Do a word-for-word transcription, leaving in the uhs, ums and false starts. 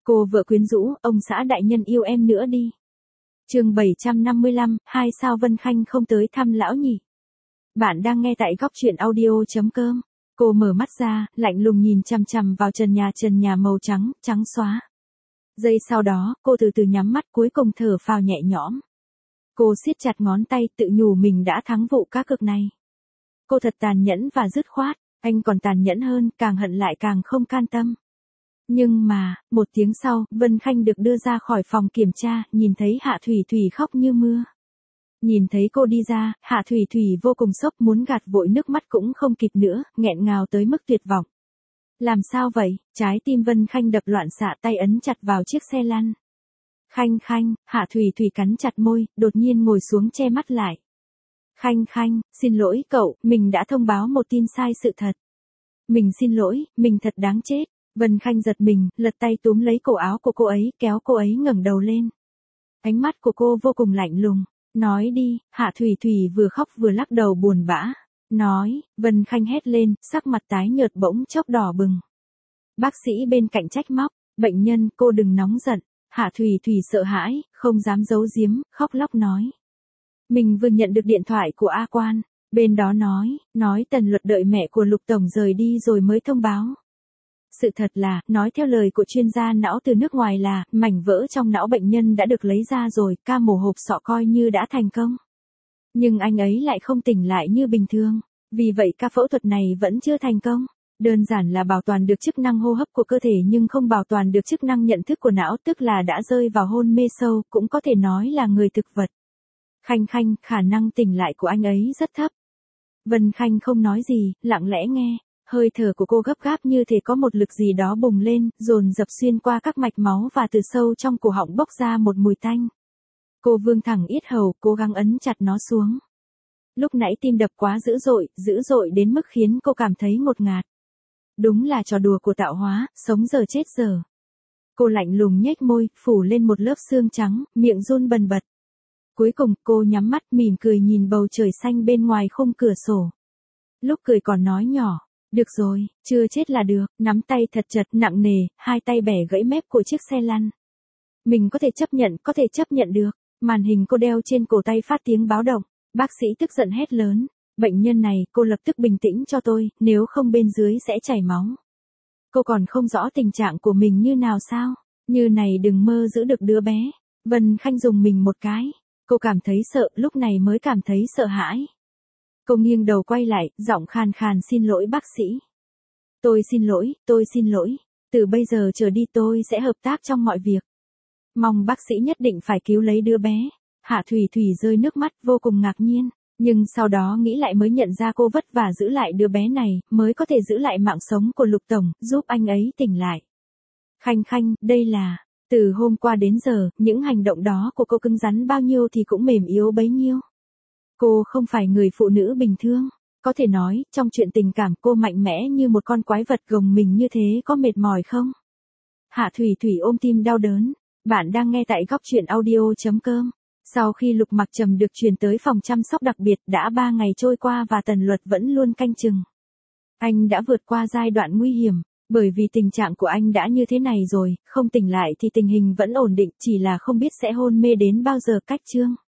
Cô vợ quyến rũ, ông xã đại nhân yêu em nữa đi. Chương bảy trăm năm mươi lăm, hai sao Vân Khanh không tới thăm lão nhỉ? Bạn đang nghe tại góc truyện audio chấm com. Cô mở mắt ra, lạnh lùng nhìn chằm chằm vào trần nhà trần nhà màu trắng, trắng xóa. Giây sau đó, cô từ từ nhắm mắt cuối cùng thở phào nhẹ nhõm. Cô siết chặt ngón tay tự nhủ mình đã thắng vụ cá cược này. Cô thật tàn nhẫn và dứt khoát, anh còn tàn nhẫn hơn, càng hận lại càng không can tâm. Nhưng mà, một tiếng sau, Vân Khanh được đưa ra khỏi phòng kiểm tra, nhìn thấy Hạ Thủy Thủy khóc như mưa. Nhìn thấy cô đi ra, Hạ Thủy Thủy vô cùng sốc, muốn gạt vội nước mắt cũng không kịp nữa, nghẹn ngào tới mức tuyệt vọng. Làm sao vậy? Trái tim Vân Khanh đập loạn xạ, tay ấn chặt vào chiếc xe lăn. Khanh Khanh, Hạ Thủy Thủy cắn chặt môi, đột nhiên ngồi xuống che mắt lại. Khanh Khanh, xin lỗi cậu, mình đã thông báo một tin sai sự thật. Mình xin lỗi, mình thật đáng chết. Vân Khanh giật mình, lật tay túm lấy cổ áo của cô ấy, kéo cô ấy ngẩng đầu lên. Ánh mắt của cô vô cùng lạnh lùng. Nói đi, Hạ Thủy Thủy vừa khóc vừa lắc đầu buồn bã. Nói, Vân Khanh hét lên, sắc mặt tái nhợt bỗng chốc đỏ bừng. Bác sĩ bên cạnh trách móc, bệnh nhân cô đừng nóng giận. Hạ Thủy Thủy sợ hãi, không dám giấu giếm, khóc lóc nói. Mình vừa nhận được điện thoại của A Quan, bên đó nói, nói Tần Luật đợi mẹ của Lục Tổng rời đi rồi mới thông báo. Sự thật là, nói theo lời của chuyên gia não từ nước ngoài là, mảnh vỡ trong não bệnh nhân đã được lấy ra rồi, ca mổ hộp sọ coi như đã thành công. Nhưng anh ấy lại không tỉnh lại như bình thường, vì vậy ca phẫu thuật này vẫn chưa thành công. Đơn giản là bảo toàn được chức năng hô hấp của cơ thể nhưng không bảo toàn được chức năng nhận thức của não, tức là đã rơi vào hôn mê sâu, cũng có thể nói là người thực vật. Khanh Khanh, khả năng tỉnh lại của anh ấy rất thấp. Vân Khanh không nói gì, lặng lẽ nghe. Hơi thở của cô gấp gáp như thể có một lực gì đó bùng lên, dồn dập xuyên qua các mạch máu và từ sâu trong cổ họng bốc ra một mùi tanh. Cô vươn thẳng yết hầu, cố gắng ấn chặt nó xuống. Lúc nãy tim đập quá dữ dội, dữ dội đến mức khiến cô cảm thấy ngột ngạt. Đúng là trò đùa của tạo hóa, sống giờ chết giờ. Cô lạnh lùng nhếch môi, phủ lên một lớp xương trắng, miệng run bần bật. Cuối cùng, cô nhắm mắt mỉm cười nhìn bầu trời xanh bên ngoài khung cửa sổ. Lúc cười còn nói nhỏ. Được rồi, chưa chết là được, nắm tay thật chặt nặng nề, hai tay bẻ gãy mép của chiếc xe lăn. Mình có thể chấp nhận, có thể chấp nhận được. Màn hình cô đeo trên cổ tay phát tiếng báo động. Bác sĩ tức giận hét lớn. Bệnh nhân này, cô lập tức bình tĩnh cho tôi, nếu không bên dưới sẽ chảy máu. Cô còn không rõ tình trạng của mình như nào sao? Như này đừng mơ giữ được đứa bé. Vân Khanh dùng mình một cái. Cô cảm thấy sợ, lúc này mới cảm thấy sợ hãi. Cô nghiêng đầu quay lại, giọng khàn khàn xin lỗi bác sĩ. Tôi xin lỗi, tôi xin lỗi. Từ bây giờ trở đi tôi sẽ hợp tác trong mọi việc. Mong bác sĩ nhất định phải cứu lấy đứa bé. Hạ Thủy Thủy rơi nước mắt vô cùng ngạc nhiên. Nhưng sau đó nghĩ lại mới nhận ra cô vất vả giữ lại đứa bé này, mới có thể giữ lại mạng sống của Lục Tổng, giúp anh ấy tỉnh lại. Khanh Khanh, đây là... Từ hôm qua đến giờ, những hành động đó của cô cứng rắn bao nhiêu thì cũng mềm yếu bấy nhiêu. Cô không phải người phụ nữ bình thường. Có thể nói, trong chuyện tình cảm cô mạnh mẽ như một con quái vật gồng mình như thế có mệt mỏi không? Hạ Thủy Thủy ôm tim đau đớn. Bạn đang nghe tại góc truyện audio chấm com. Sau khi Lục Mặc Trầm được chuyển tới phòng chăm sóc đặc biệt đã ba ngày trôi qua và Tần Luật vẫn luôn canh chừng. Anh đã vượt qua giai đoạn nguy hiểm, bởi vì tình trạng của anh đã như thế này rồi, không tỉnh lại thì tình hình vẫn ổn định, chỉ là không biết sẽ hôn mê đến bao giờ. Cách chương